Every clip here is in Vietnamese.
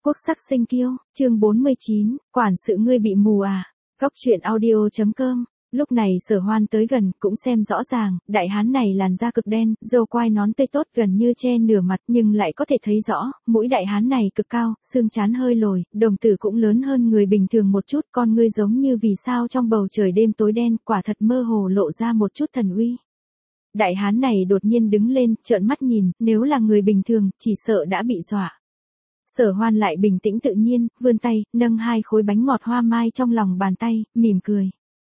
Quốc sắc sinh kiêu, chương 49, quản sự ngươi bị mù à? Góc truyện audio.com. Lúc này Sở Hoan tới gần, cũng xem rõ ràng, đại hán này làn da cực đen, râu quai nón tươi tốt gần như che nửa mặt, nhưng lại có thể thấy rõ, mũi đại hán này cực cao, xương trán hơi lồi, đồng tử cũng lớn hơn người bình thường một chút, con ngươi giống như vì sao trong bầu trời đêm tối đen, quả thật mơ hồ lộ ra một chút thần uy. Đại hán này đột nhiên đứng lên, trợn mắt nhìn, nếu là người bình thường, chỉ sợ đã bị dọa. Sở Hoan lại bình tĩnh tự nhiên, vươn tay, nâng 2 khối bánh ngọt hoa mai trong lòng bàn tay, mỉm cười.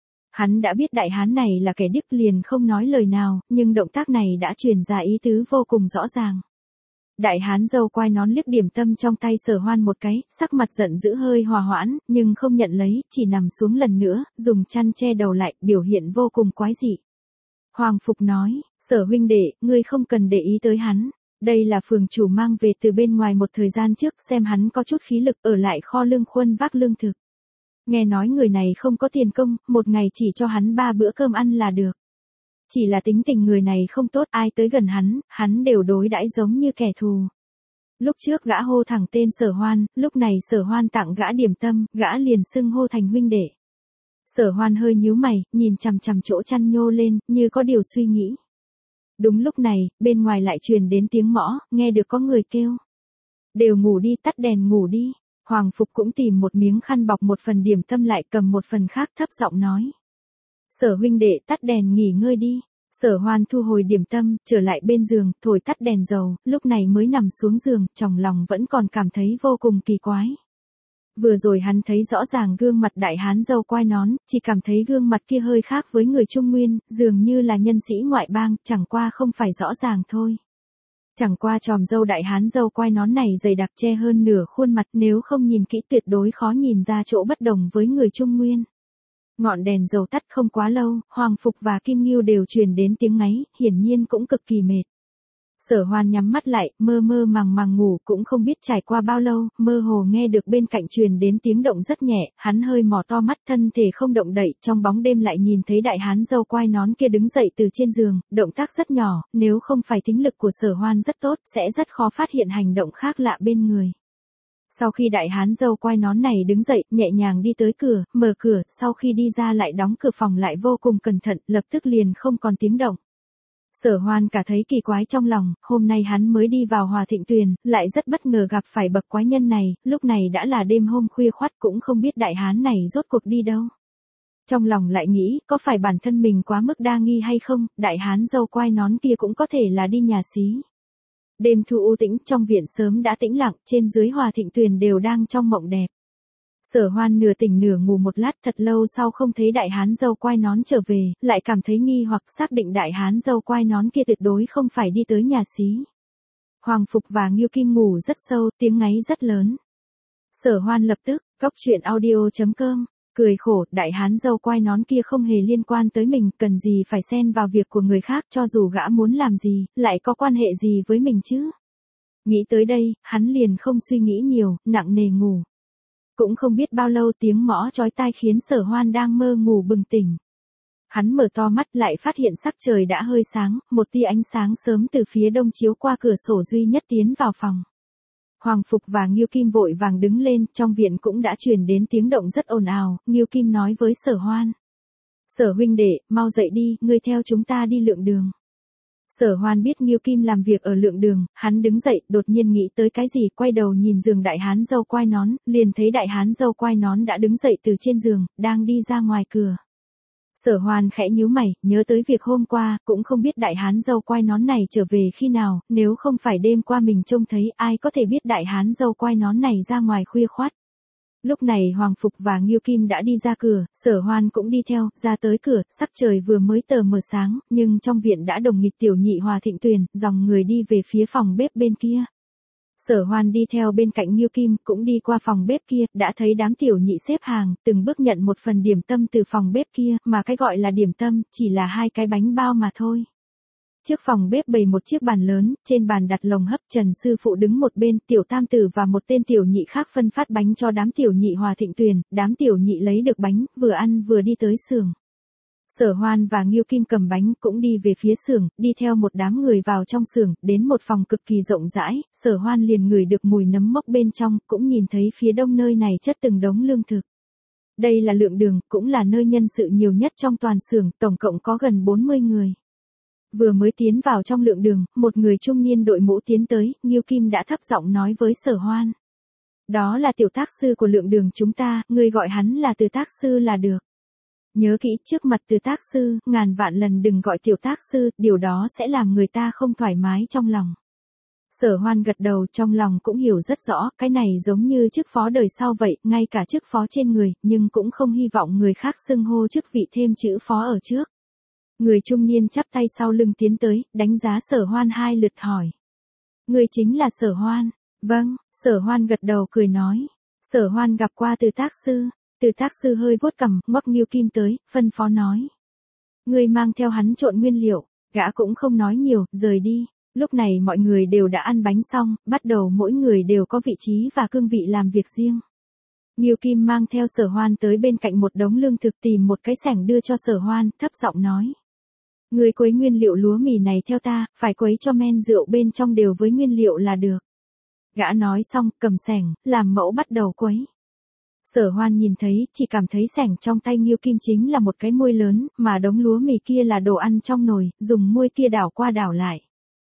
Hắn đã biết đại hán này là kẻ điếc liền không nói lời nào, nhưng động tác này đã truyền ra ý tứ vô cùng rõ ràng. Đại hán râu quai nón liếc điểm tâm trong tay Sở Hoan một cái, sắc mặt giận dữ hơi hòa hoãn, nhưng không nhận lấy, chỉ nằm xuống lần nữa, dùng chăn che đầu lại, biểu hiện vô cùng quái dị. Hoàng Phục nói, Sở huynh đệ, ngươi không cần để ý tới hắn. Đây là phường chủ mang về từ bên ngoài một thời gian trước, xem hắn có chút khí lực ở lại kho lương khuân vác lương thực. Nghe nói người này không có tiền công, một ngày chỉ cho hắn 3 bữa cơm ăn là được. Chỉ là tính tình người này không tốt, ai tới gần hắn đều đối đãi giống như kẻ thù. Lúc trước gã hô thẳng tên Sở Hoan, lúc này Sở Hoan tặng gã điểm tâm, gã liền xưng hô thành huynh đệ. Sở Hoan hơi nhíu mày, nhìn chằm chằm chỗ chăn nhô lên, như có điều suy nghĩ. Đúng lúc này, bên ngoài lại truyền đến tiếng mõ, nghe được có người kêu. Đều ngủ đi, tắt đèn ngủ đi. Hoàng Phục cũng tìm một miếng khăn bọc một phần điểm tâm lại cầm một phần khác thấp giọng nói. Sở huynh đệ tắt đèn nghỉ ngơi đi. Sở Hoan thu hồi điểm tâm, trở lại bên giường, thổi tắt đèn dầu, lúc này mới nằm xuống giường, trong lòng vẫn còn cảm thấy vô cùng kỳ quái. Vừa rồi hắn thấy rõ ràng gương mặt đại hán râu quai nón, chỉ cảm thấy gương mặt kia hơi khác với người Trung Nguyên, dường như là nhân sĩ ngoại bang, chẳng qua không phải rõ ràng thôi. Chẳng qua chòm râu đại hán râu quai nón này dày đặc che hơn nửa khuôn mặt, nếu không nhìn kỹ tuyệt đối khó nhìn ra chỗ bất đồng với người Trung Nguyên. Ngọn đèn dầu tắt không quá lâu, Hoàng Phục và Kim Ngưu đều truyền đến tiếng ngáy, hiển nhiên cũng cực kỳ mệt. Sở Hoan nhắm mắt lại, mơ mơ màng màng ngủ, cũng không biết trải qua bao lâu, mơ hồ nghe được bên cạnh truyền đến tiếng động rất nhẹ, hắn hơi mò to mắt, thân thể không động đậy, trong bóng đêm lại nhìn thấy đại hán râu quai nón kia đứng dậy từ trên giường, động tác rất nhỏ, nếu không phải thính lực của Sở Hoan rất tốt, sẽ rất khó phát hiện hành động khác lạ bên người. Sau khi đại hán râu quai nón này đứng dậy, nhẹ nhàng đi tới cửa, mở cửa, sau khi đi ra lại đóng cửa phòng lại vô cùng cẩn thận, lập tức liền không còn tiếng động. Sở Hoan cả thấy kỳ quái trong lòng, hôm nay hắn mới đi vào Hòa Thịnh Tuyền, lại rất bất ngờ gặp phải bậc quái nhân này, lúc này đã là đêm hôm khuya khoắt cũng không biết đại hán này rốt cuộc đi đâu. Trong lòng lại nghĩ, có phải bản thân mình quá mức đa nghi hay không, đại hán râu quai nón kia cũng có thể là đi nhà xí. Đêm thu u tĩnh, trong viện sớm đã tĩnh lặng, trên dưới Hòa Thịnh Tuyền đều đang trong mộng đẹp. Sở Hoan nửa tỉnh nửa ngủ một lát, thật lâu sau không thấy đại hán râu quai nón trở về, lại cảm thấy nghi hoặc, xác định đại hán râu quai nón kia tuyệt đối không phải đi tới nhà xí. Hoàng Phục và Ngưu Kim ngủ rất sâu, tiếng ngáy rất lớn. Sở Hoan lập tức, góc truyện audio.com, cười khổ, đại hán râu quai nón kia không hề liên quan tới mình, cần gì phải xen vào việc của người khác, cho dù gã muốn làm gì, lại có quan hệ gì với mình chứ. Nghĩ tới đây, hắn liền không suy nghĩ nhiều, nặng nề ngủ. Cũng không biết bao lâu tiếng mõ chói tai khiến Sở Hoan đang mơ ngủ bừng tỉnh. Hắn mở to mắt lại phát hiện sắc trời đã hơi sáng, một tia ánh sáng sớm từ phía đông chiếu qua cửa sổ duy nhất tiến vào phòng. Hoàng Phục và Ngưu Kim vội vàng đứng lên, trong viện cũng đã truyền đến tiếng động rất ồn ào, Ngưu Kim nói với Sở Hoan. Sở huynh đệ, mau dậy đi, ngươi theo chúng ta đi Lượng Đường. Sở Hoan biết Ngưu Kim làm việc ở Lượng Đường, hắn đứng dậy, đột nhiên nghĩ tới cái gì, quay đầu nhìn giường đại hán râu quai nón, liền thấy đại hán râu quai nón đã đứng dậy từ trên giường, đang đi ra ngoài cửa. Sở Hoan khẽ nhíu mày, nhớ tới việc hôm qua, cũng không biết đại hán râu quai nón này trở về khi nào, nếu không phải đêm qua mình trông thấy, ai có thể biết đại hán râu quai nón này ra ngoài khuya khoắt. Lúc này Hoàng Phục và Ngưu Kim đã đi ra cửa, Sở Hoan cũng đi theo, ra tới cửa, sắc trời vừa mới tờ mờ sáng, nhưng trong viện đã đồng nghịt tiểu nhị Hòa Thịnh Tuyền, dòng người đi về phía phòng bếp bên kia. Sở Hoan đi theo bên cạnh Ngưu Kim, cũng đi qua phòng bếp kia, đã thấy đám tiểu nhị xếp hàng, từng bước nhận một phần điểm tâm từ phòng bếp kia, mà cái gọi là điểm tâm, chỉ là 2 cái bánh bao mà thôi. Trước phòng bếp bày một chiếc bàn lớn, trên bàn đặt lồng hấp, Trần sư phụ đứng một bên, tiểu tam tử và một tên tiểu nhị khác phân phát bánh cho đám tiểu nhị Hòa Thịnh Tuyền, đám tiểu nhị lấy được bánh, vừa ăn vừa đi tới xưởng. Sở Hoan và Ngưu Kim cầm bánh cũng đi về phía xưởng, đi theo một đám người vào trong xưởng, đến một phòng cực kỳ rộng rãi, Sở Hoan liền ngửi được mùi nấm mốc bên trong, cũng nhìn thấy phía đông nơi này chất từng đống lương thực. Đây là lượng đường, cũng là nơi nhân sự nhiều nhất trong toàn xưởng, tổng cộng có gần 40 người. Vừa mới tiến vào trong lượng đường, một người trung niên đội mũ tiến tới, Ngưu Kim đã thấp giọng nói với Sở Hoan. Đó là tiểu tác sư của lượng đường chúng ta, ngươi gọi hắn là Từ tác sư là được. Nhớ kỹ, trước mặt Từ tác sư, ngàn vạn lần đừng gọi tiểu tác sư, điều đó sẽ làm người ta không thoải mái trong lòng. Sở Hoan gật đầu, trong lòng cũng hiểu rất rõ, cái này giống như chức phó đời sau vậy, ngay cả chức phó trên người, nhưng cũng không hy vọng người khác xưng hô chức vị thêm chữ phó ở trước. Người trung niên chắp tay sau lưng tiến tới, đánh giá Sở Hoan 2 lượt hỏi. Người chính là Sở Hoan. Vâng, Sở Hoan gật đầu cười nói. Sở Hoan gặp qua Từ tác sư. Từ tác sư hơi vuốt cằm, ngoắc Ngưu Kim tới, phân phó nói. Người mang theo hắn trộn nguyên liệu, gã cũng không nói nhiều, rời đi. Lúc này mọi người đều đã ăn bánh xong, bắt đầu mỗi người đều có vị trí và cương vị làm việc riêng. Ngưu Kim mang theo Sở Hoan tới bên cạnh một đống lương thực, tìm một cái xẻng đưa cho Sở Hoan, thấp giọng nói. Người quấy nguyên liệu lúa mì này theo ta, phải quấy cho men rượu bên trong đều với nguyên liệu là được. Gã nói xong, cầm xẻng, làm mẫu bắt đầu quấy. Sở Hoan nhìn thấy, chỉ cảm thấy xẻng trong tay Ngưu Kim chính là một cái muôi lớn, mà đống lúa mì kia là đồ ăn trong nồi, dùng muôi kia đảo qua đảo lại.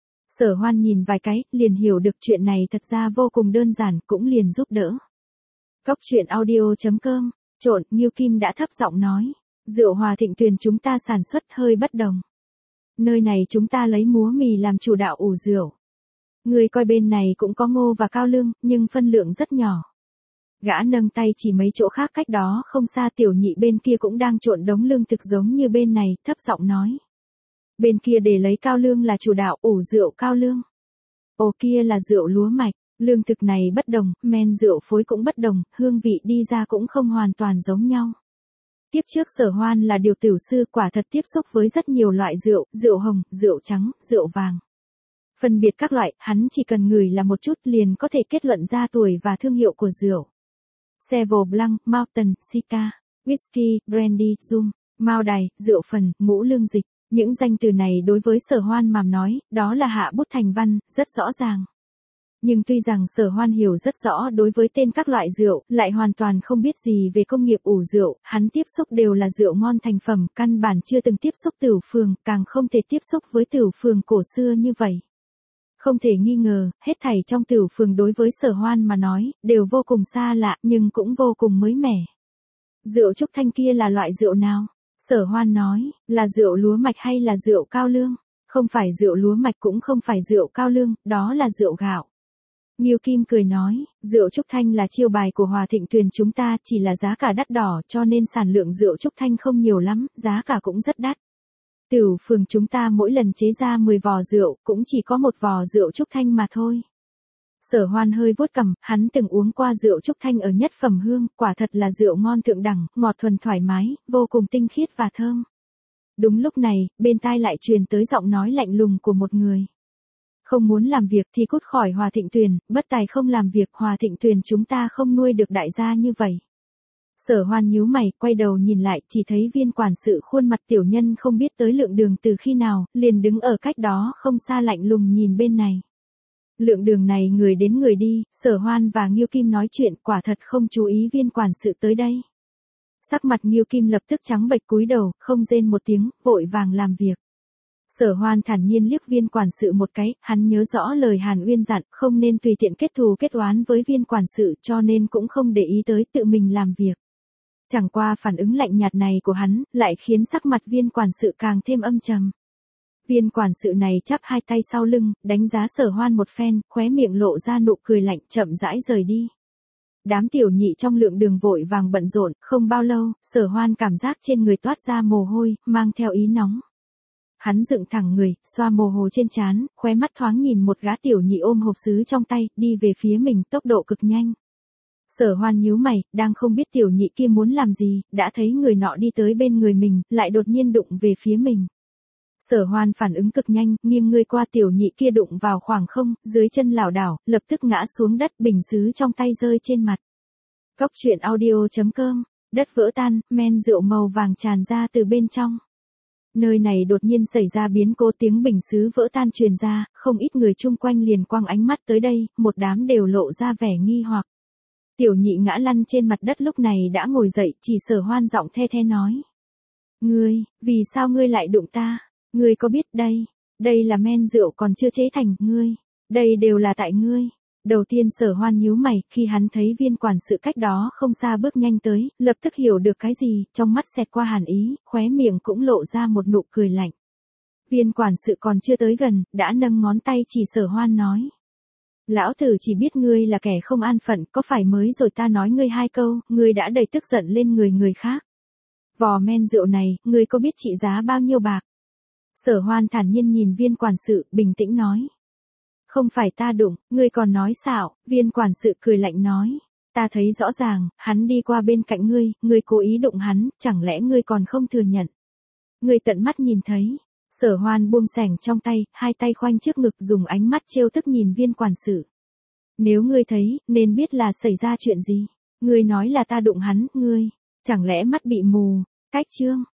Sở Hoan nhìn vài cái, liền hiểu được chuyện này thật ra vô cùng đơn giản, cũng liền giúp đỡ. Cóc truyện audio.com, trộn, Ngưu Kim đã thấp giọng nói. Rượu Hòa Thịnh Tuyền chúng ta sản xuất hơi bất đồng. Nơi này chúng ta lấy múa mì làm chủ đạo ủ rượu. Người coi bên này cũng có ngô và cao lương, nhưng phân lượng rất nhỏ. Gã nâng tay chỉ mấy chỗ khác cách đó không xa, tiểu nhị bên kia cũng đang trộn đống lương thực giống như bên này, thấp giọng nói. Bên kia để lấy cao lương là chủ đạo, ủ rượu cao lương. Ồ, kia là rượu lúa mạch, lương thực này bất đồng, men rượu phối cũng bất đồng, hương vị đi ra cũng không hoàn toàn giống nhau. Tiếp trước Sở Hoan là điều tửu sư, quả thật tiếp xúc với rất nhiều loại rượu, rượu hồng, rượu trắng, rượu vàng. Phân biệt các loại, hắn chỉ cần ngửi là một chút liền có thể kết luận ra tuổi và thương hiệu của rượu. Cheval Blanc, Mountain, Sika, Whisky, Brandy, Rum, Mao Đài, rượu phần, ngũ lương dịch. Những danh từ này đối với Sở Hoan mà nói, đó là hạ bút thành văn, rất rõ ràng. Nhưng tuy rằng Sở Hoan hiểu rất rõ đối với tên các loại rượu, lại hoàn toàn không biết gì về công nghiệp ủ rượu, hắn tiếp xúc đều là rượu ngon thành phẩm, căn bản chưa từng tiếp xúc tửu phường, càng không thể tiếp xúc với tửu phường cổ xưa như vậy. Không thể nghi ngờ, hết thảy trong tửu phường đối với Sở Hoan mà nói, đều vô cùng xa lạ, nhưng cũng vô cùng mới mẻ. Rượu Trúc Thanh kia là loại rượu nào? Sở Hoan nói, là rượu lúa mạch hay là rượu cao lương? Không phải rượu lúa mạch cũng không phải rượu cao lương, đó là rượu gạo. Ngưu Kim cười nói, rượu Trúc Thanh là chiêu bài của Hòa Thịnh Tuyền chúng ta, chỉ là giá cả đắt đỏ cho nên sản lượng rượu Trúc Thanh không nhiều lắm, giá cả cũng rất đắt. Tửu phường chúng ta mỗi lần chế ra 10 vò rượu, cũng chỉ có một vò rượu Trúc Thanh mà thôi. Sở Hoan hơi vuốt cằm, hắn từng uống qua rượu Trúc Thanh ở Nhất Phẩm Hương, quả thật là rượu ngon thượng đẳng, ngọt thuần thoải mái, vô cùng tinh khiết và thơm. Đúng lúc này, bên tai lại truyền tới giọng nói lạnh lùng của một người. Không muốn làm việc thì cút khỏi Hòa Thịnh Tuyền, bất tài không làm việc, Hòa Thịnh Tuyền chúng ta không nuôi được đại gia như vậy. Sở Hoan nhíu mày, quay đầu nhìn lại, chỉ thấy viên quản sự khuôn mặt tiểu nhân không biết tới Lượng Đường từ khi nào, liền đứng ở cách đó không xa lạnh lùng nhìn bên này. Lượng Đường này người đến người đi, Sở Hoan và Ngưu Kim nói chuyện, quả thật không chú ý viên quản sự tới đây. Sắc mặt Ngưu Kim lập tức trắng bệch, cúi đầu, không rên một tiếng, vội vàng làm việc. Sở Hoan thản nhiên liếc viên quản sự một cái, hắn nhớ rõ lời Hàn Uyên dặn, không nên tùy tiện kết thù kết oán với viên quản sự, cho nên cũng không để ý tới, tự mình làm việc. Chẳng qua phản ứng lạnh nhạt này của hắn, lại khiến sắc mặt viên quản sự càng thêm âm trầm. Viên quản sự này chắp hai tay sau lưng, đánh giá Sở Hoan một phen, khóe miệng lộ ra nụ cười lạnh, chậm rãi rời đi. Đám tiểu nhị trong Lượng Đường vội vàng bận rộn, không bao lâu, Sở Hoan cảm giác trên người toát ra mồ hôi, mang theo ý nóng. Hắn dựng thẳng người, xoa mồ hôi trên trán, khóe mắt thoáng nhìn một gã tiểu nhị ôm hộp sứ trong tay, đi về phía mình, tốc độ cực nhanh. Sở Hoan nhíu mày, đang không biết tiểu nhị kia muốn làm gì, đã thấy người nọ đi tới bên người mình, lại đột nhiên đụng về phía mình. Sở Hoan phản ứng cực nhanh, nghiêng người qua, tiểu nhị kia đụng vào khoảng không, dưới chân lảo đảo, lập tức ngã xuống đất, bình sứ trong tay rơi trên mặt. Cóc truyện audio.com, đất vỡ tan, men rượu màu vàng tràn ra từ bên trong. Nơi này đột nhiên xảy ra biến cố, tiếng bình sứ vỡ tan truyền ra, không ít người chung quanh liền quăng ánh mắt tới đây, một đám đều lộ ra vẻ nghi hoặc. Tiểu nhị ngã lăn trên mặt đất lúc này đã ngồi dậy, chỉ Sở Hoan giọng the the nói. Ngươi, vì sao ngươi lại đụng ta? Ngươi có biết đây là men rượu còn chưa chế thành, đây đều là tại ngươi. Đầu tiên Sở Hoan nhíu mày, khi hắn thấy viên quản sự cách đó không xa bước nhanh tới, lập tức hiểu được cái gì, trong mắt xẹt qua hàn ý, khóe miệng cũng lộ ra một nụ cười lạnh. Viên quản sự còn chưa tới gần, đã nâng ngón tay chỉ Sở Hoan nói. Lão tử chỉ biết ngươi là kẻ không an phận, có phải mới rồi ta nói ngươi 2 câu, ngươi đã đầy tức giận lên người khác. Vò men rượu này, ngươi có biết trị giá bao nhiêu bạc? Sở Hoan thản nhiên nhìn viên quản sự, bình tĩnh nói. Không phải ta đụng, ngươi còn nói xạo, viên quản sự cười lạnh nói. Ta thấy rõ ràng, hắn đi qua bên cạnh ngươi cố ý đụng hắn, chẳng lẽ ngươi còn không thừa nhận? Ngươi tận mắt nhìn thấy. Sở Hoan buông sẻng trong tay, 2 tay khoanh trước ngực dùng ánh mắt trêu tức nhìn viên quản sự. Nếu ngươi thấy, nên biết là xảy ra chuyện gì. Ngươi nói là ta đụng hắn, ngươi, chẳng lẽ mắt bị mù? Cách chương.